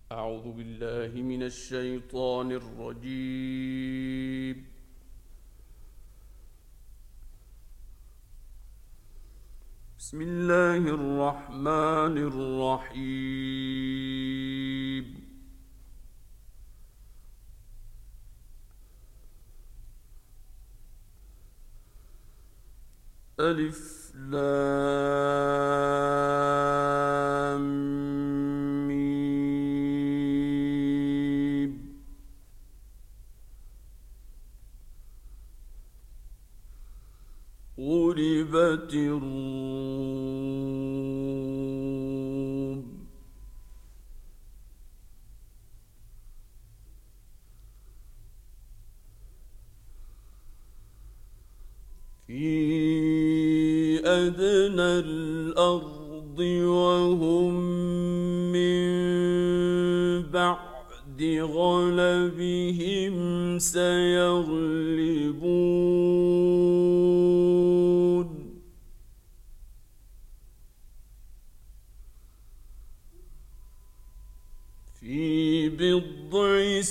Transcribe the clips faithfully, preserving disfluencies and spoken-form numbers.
أعوذ بالله من الشيطان الرجيم. بسم الله الرحمن الرحيم. ألف لام ميم. غلبت الروم. في أدنى الأرض وهم من بعد غلبهم سيغلبون. في بضع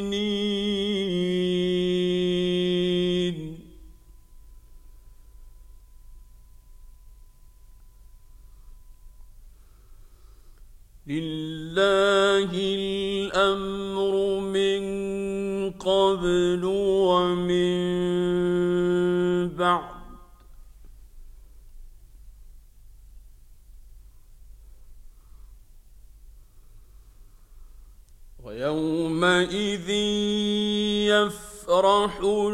سنين لله الأمر من قبل ومن بعد ويومئذ يفرح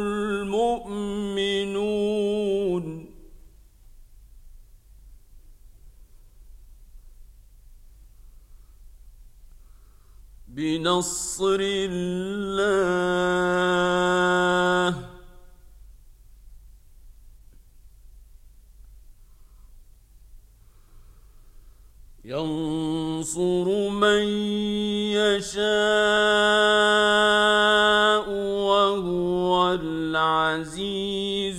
المؤمنون بنصر الله. ينصر من يشاء وهو العزيز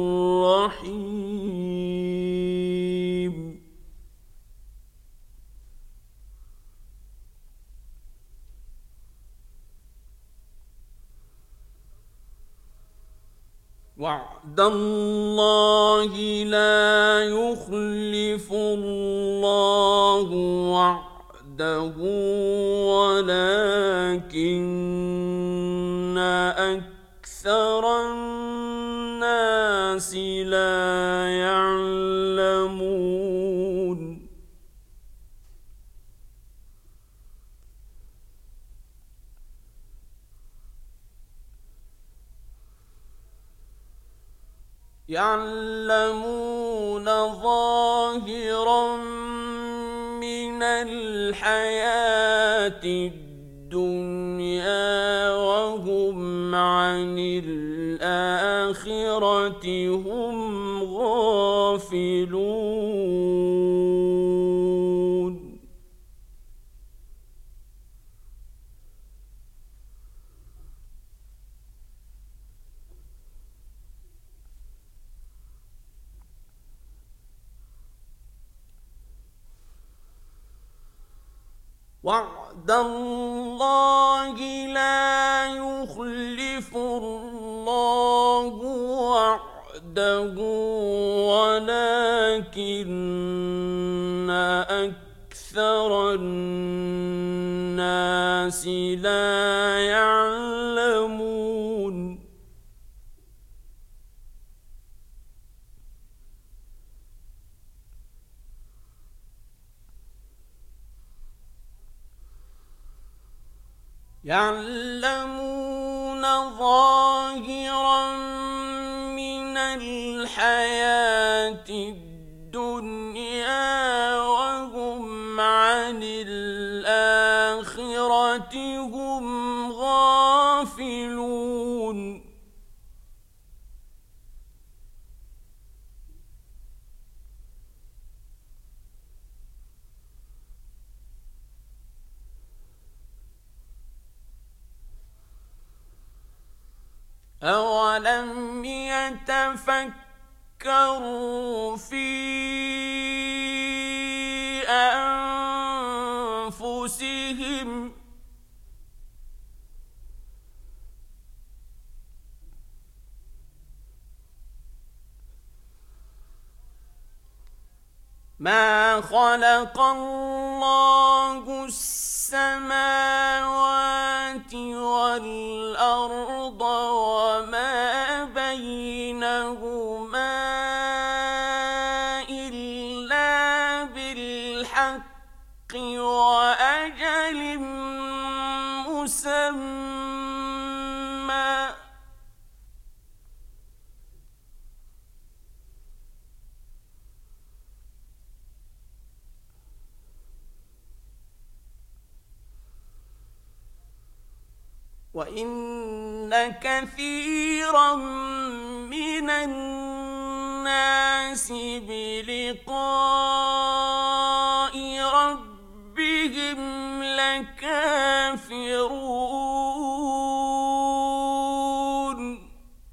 الرحيم. وعد الله لا يخلف الله وعده ولكن أكثر الناس لا يعلمون. يعلمون ظاهرا من الحياة الدنيا وهم عن الآخرة هم غافلون. وعد الله لا يخلف الله وعده ولكن أكثر الناس لا يعلمون. يعلمون ظاهرا من الحياة الدنيا وهم عن الآخرة هم غافلون. أولم يتفكروا في أنفسهم ما خلق الله السماوات والأرض وما بينهما إلا بالحق وأجل مسمى. وَإِنَّ كَثِيرًا مِنَ النَّاسِ بِلِقَاءِ رَبِّهِمْ لَكَافِرُونَ.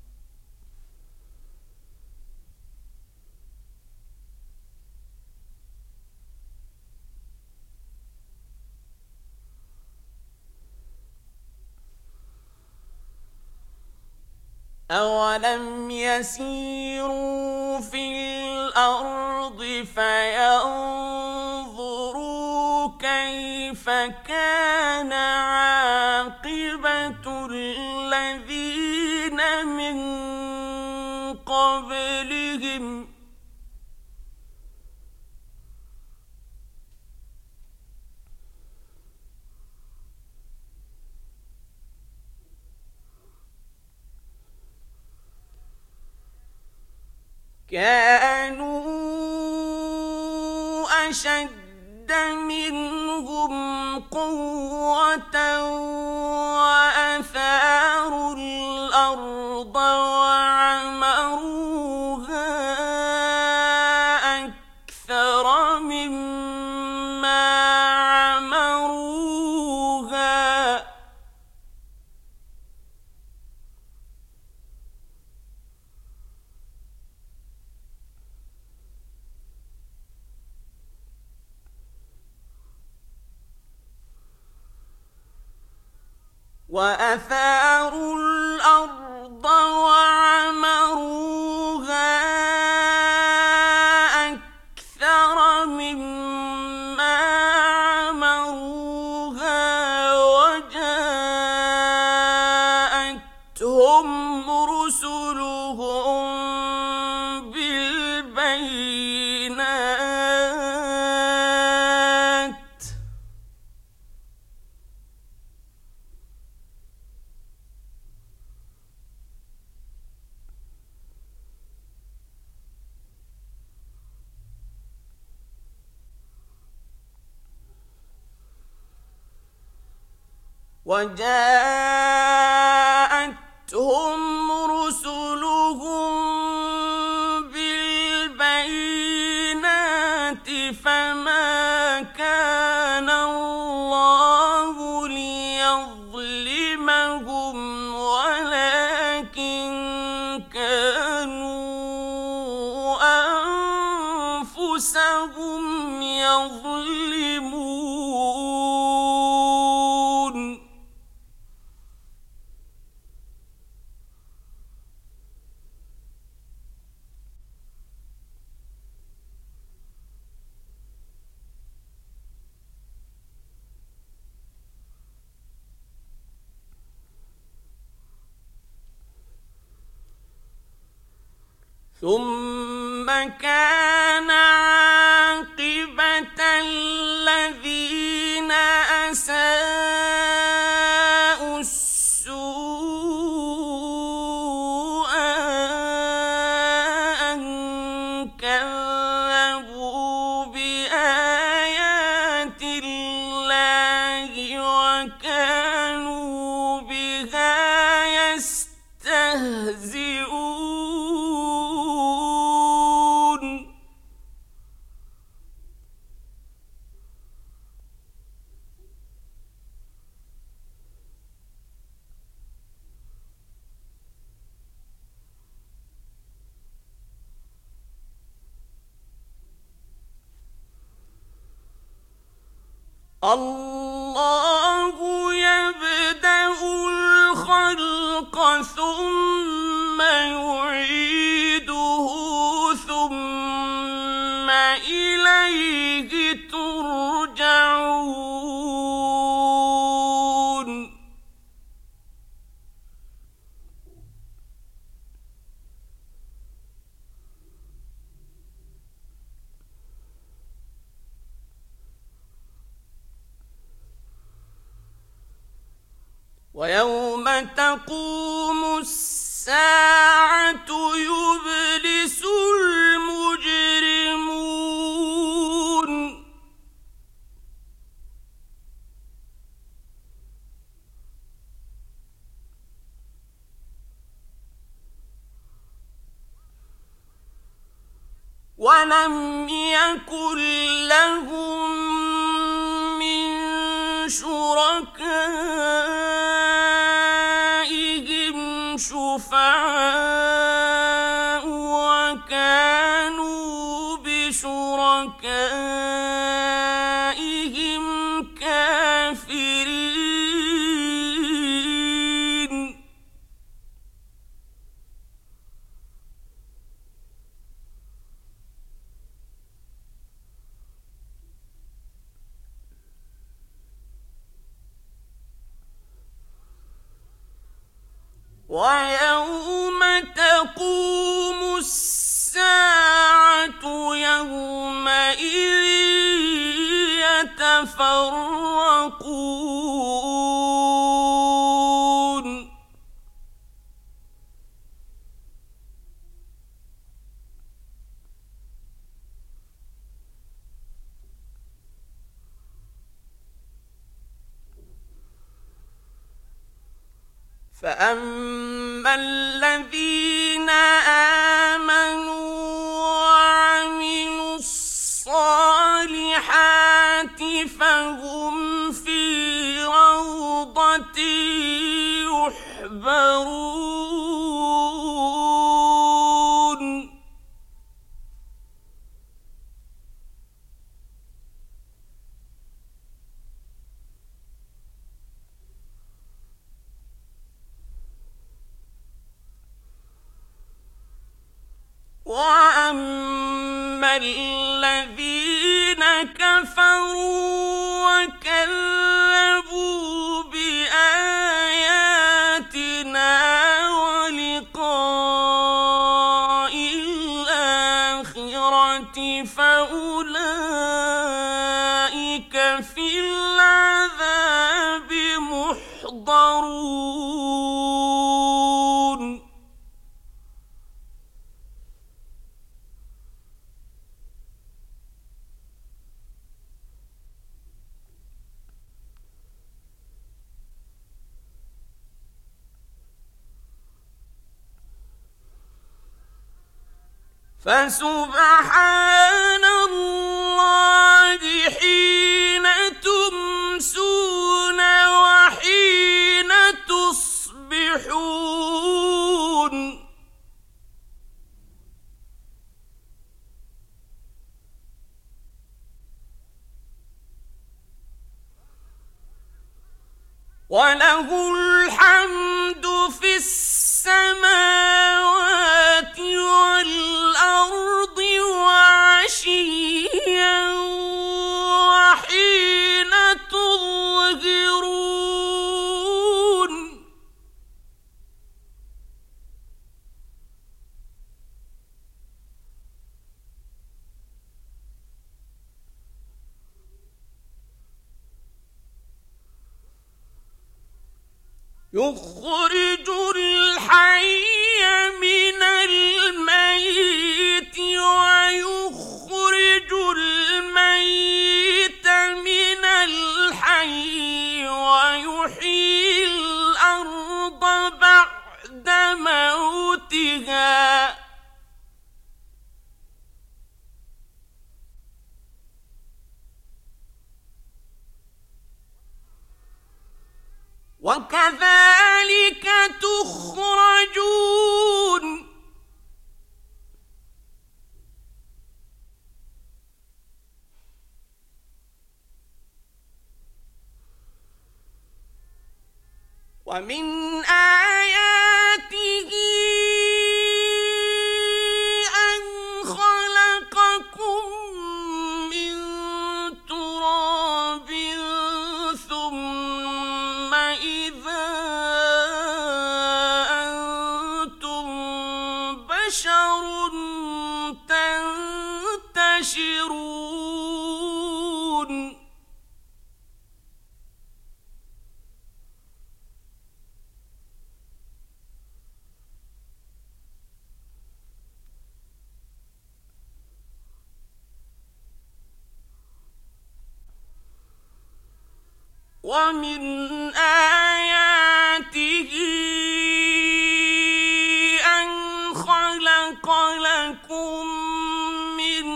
أَوَلَمْ يَسِيرُوا فِي الْأَرْضِ فَيَنظُرُوا كَيْفَ كَانَ عَاقِبَةُ الَّذِينَ مِن قَبْلِهِمْ ۚ كانوا أشد منهم قوة وأثاروا الأرض وعمروها أكثر مما عمروها، وأثاروا الأرض وعمروها أكثر مما عمروها، وجاءتهم رسلهم بالبينات وجاءتهم رسلهم بالبينات فما كان الله ليظلمهم ولكن كانوا أنفسهم يظلمون. ثم كان عاقبة الذين أساءوا السوء أن كذبوا بآيات الله وكانوا بها يستهزئون. الله يبدأ الخلق ثم يعيده ثم إليه ويوم تقوم الساعة يبلس المجرمون ولم يكن لهم من شركائهم شفعاء وكانوا بشركائهم كافرين ويوم تقوم الساعة يومئذ يتفرقون فأما الذين آمنوا وعملوا الصالحات فهم في روضة يحبرون وأما الذين كفروا وكذبوا بآياتنا ولقاء الآخرة فأولئك في العذاب محضرون فسبحان الله حين تمسون وحين تصبحون وله الحمد في السماوات والأرض وعشيا وحين تظهرون يخرج الحي من الميت ويخرج الميت من الحي ويحيي الأرض بعد موتها وكذلك تخرجون ومن آياته أن خلقكم من تراب ثم إذا أنتم بشر تنتشرون ومن آياته أن خلق لكم من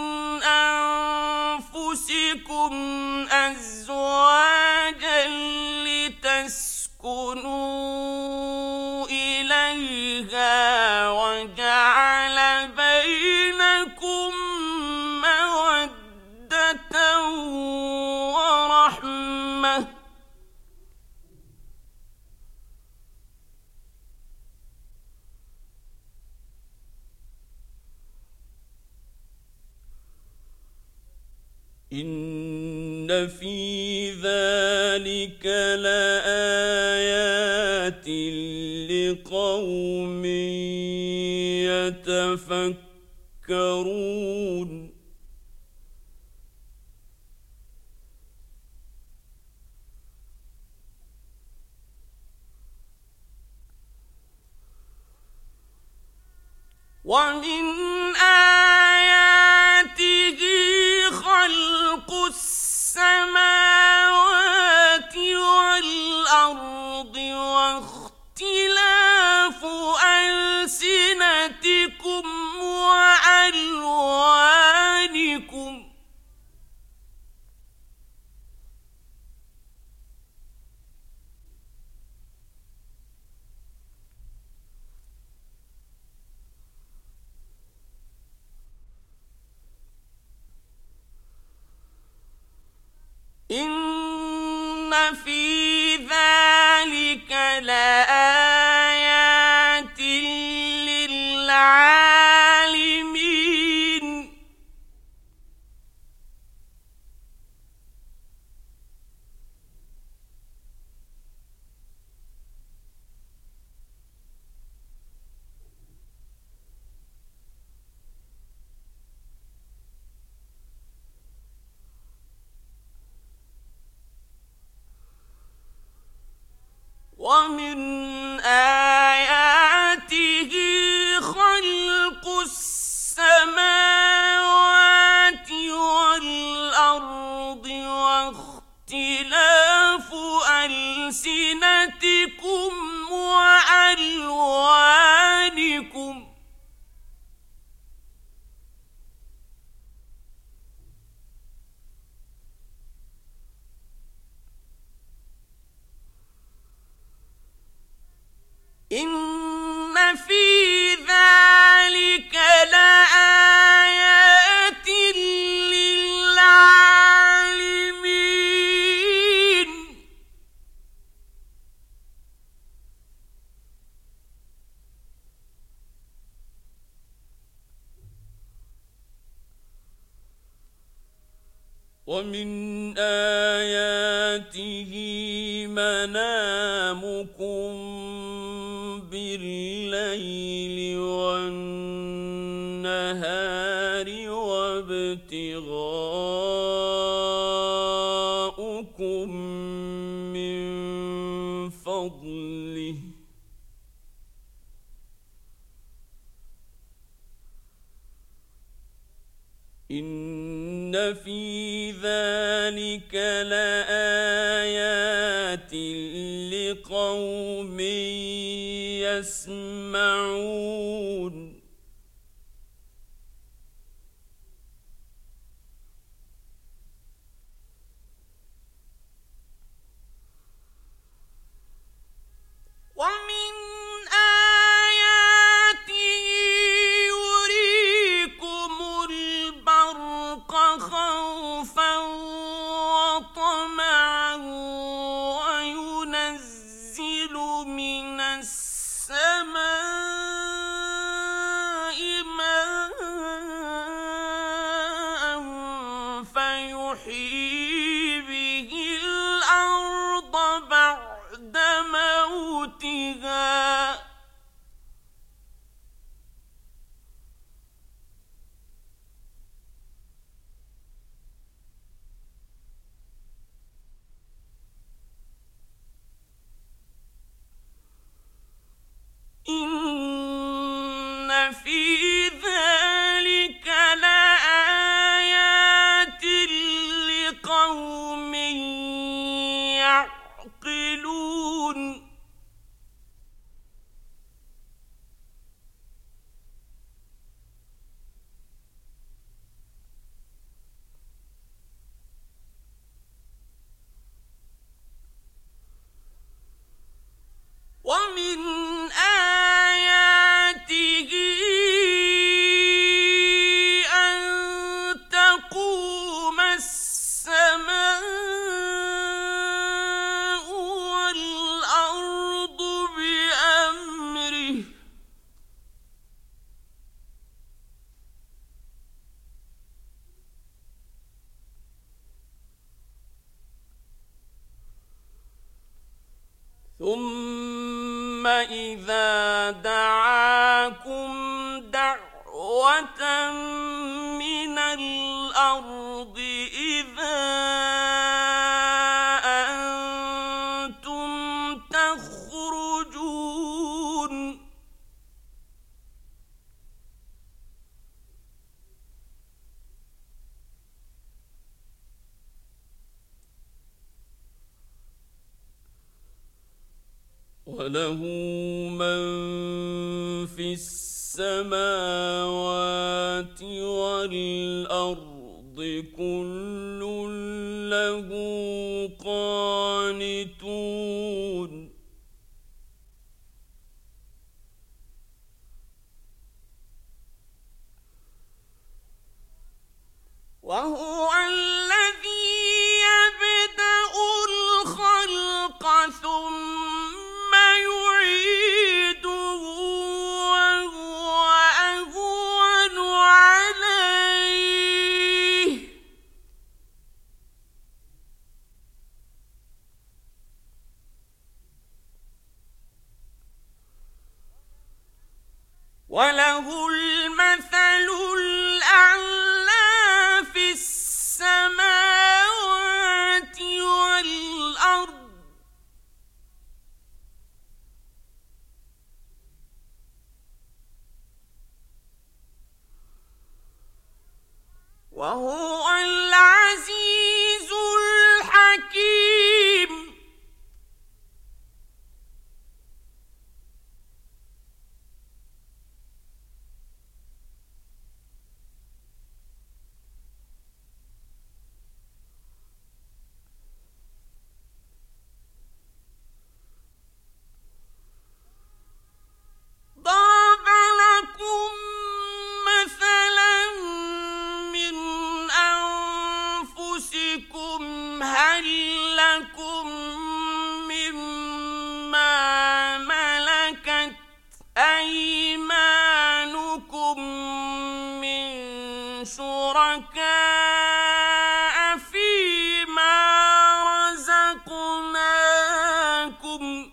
أنفسكم أزواجا لتسكنوا إليها وجعل بينكم مودة ورحمة إن في ذلك لآيات لقوم يتفكرون ومن آياته خلق السماوات والأرض واختلاف ألسنتكم وألوانكم إن في ذلك لآيات للعالمين ومن آياته خلق السماوات والأرض واختلاف ألسنتكم وألوانكم إن في ذلك لآيات للعالمين ومن آياته منامكم بالليل والنهار وابتغاؤكم من فضله إن في ذلك لآيات لقوم يسمعون ومن آياته يريكم البرق خوفا وطمعا وينزل من السماء ماء فيحيي به الأرض بعد موتها إن في ذلك لآيات لقوم يعلمون ثم إذا دعاكم دعوة من الأرض إذا أنتم تخرجون وله من في السماوات والأرض كل له قانتون وهو الذي يبدأ الخلق ثم يعيده وهو أهون عليه وله المثل الأعلى في السماوات والأرض وهو العزيز الحكيم ضرب لكم مثلا من أنفسكم هل لكم مما ملكت أيمانكم من شركاء فيما رزقناكم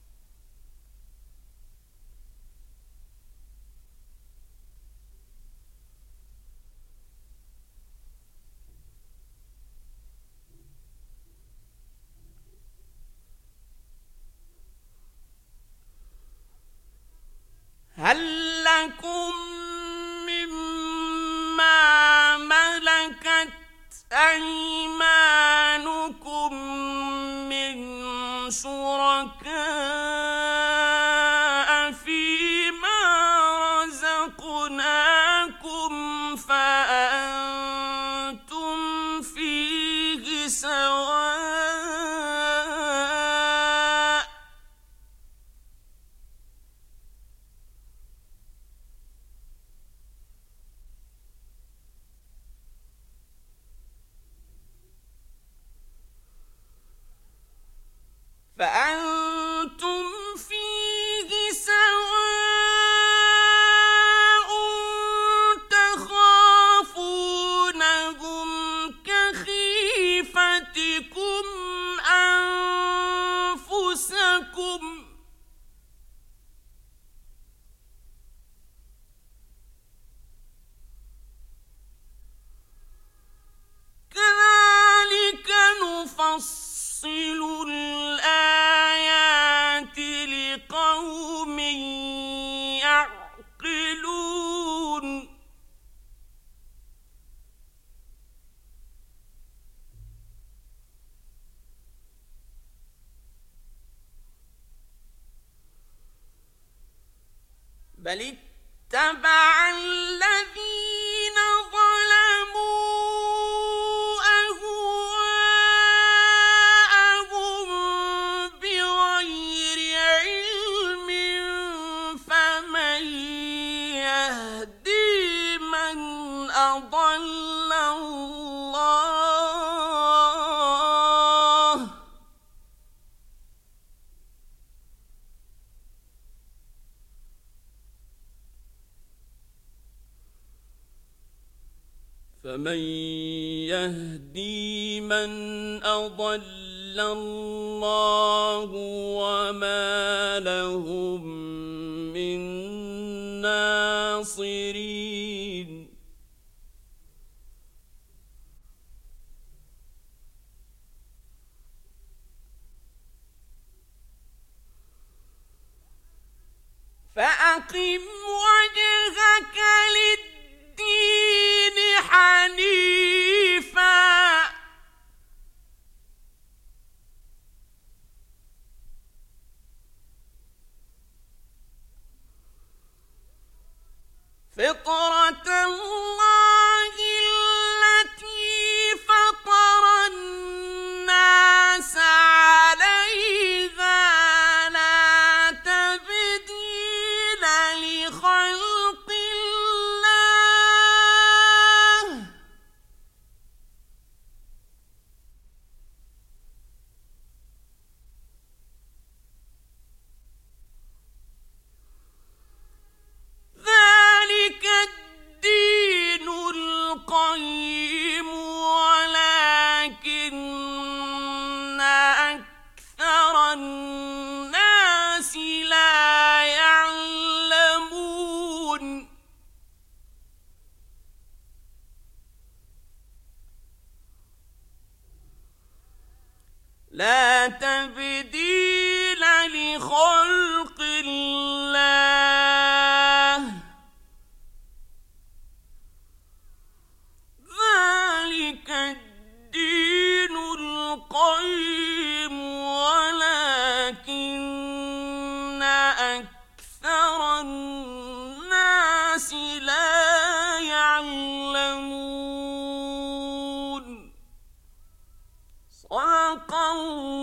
هل لكم مما ملكت أيمانكم من شركاء فيما رزقناكم فأنتم فيه سواء فأنتم فيه سواء تخافونهم كخيفتكم أنفسكم كذلك نفصل الآيات لقوم يعقلون بل اتبع الذين ظلموا أهواءهم بغير علم فمن يهدي من أضل الله فمن يهدي من أضل إلا الله وما لهم من ناصرين فأقم وجهك للدين حنيفا فطرة الله التي فطر الناس عليها لا تبديل لخلق الله ذلك الدين القيم ولكن أكثر الناس لا يعلمون لا تبديل لخلق الله ذلك الدين القيم ولكن أكثر الناس لا يعلمون صدق الله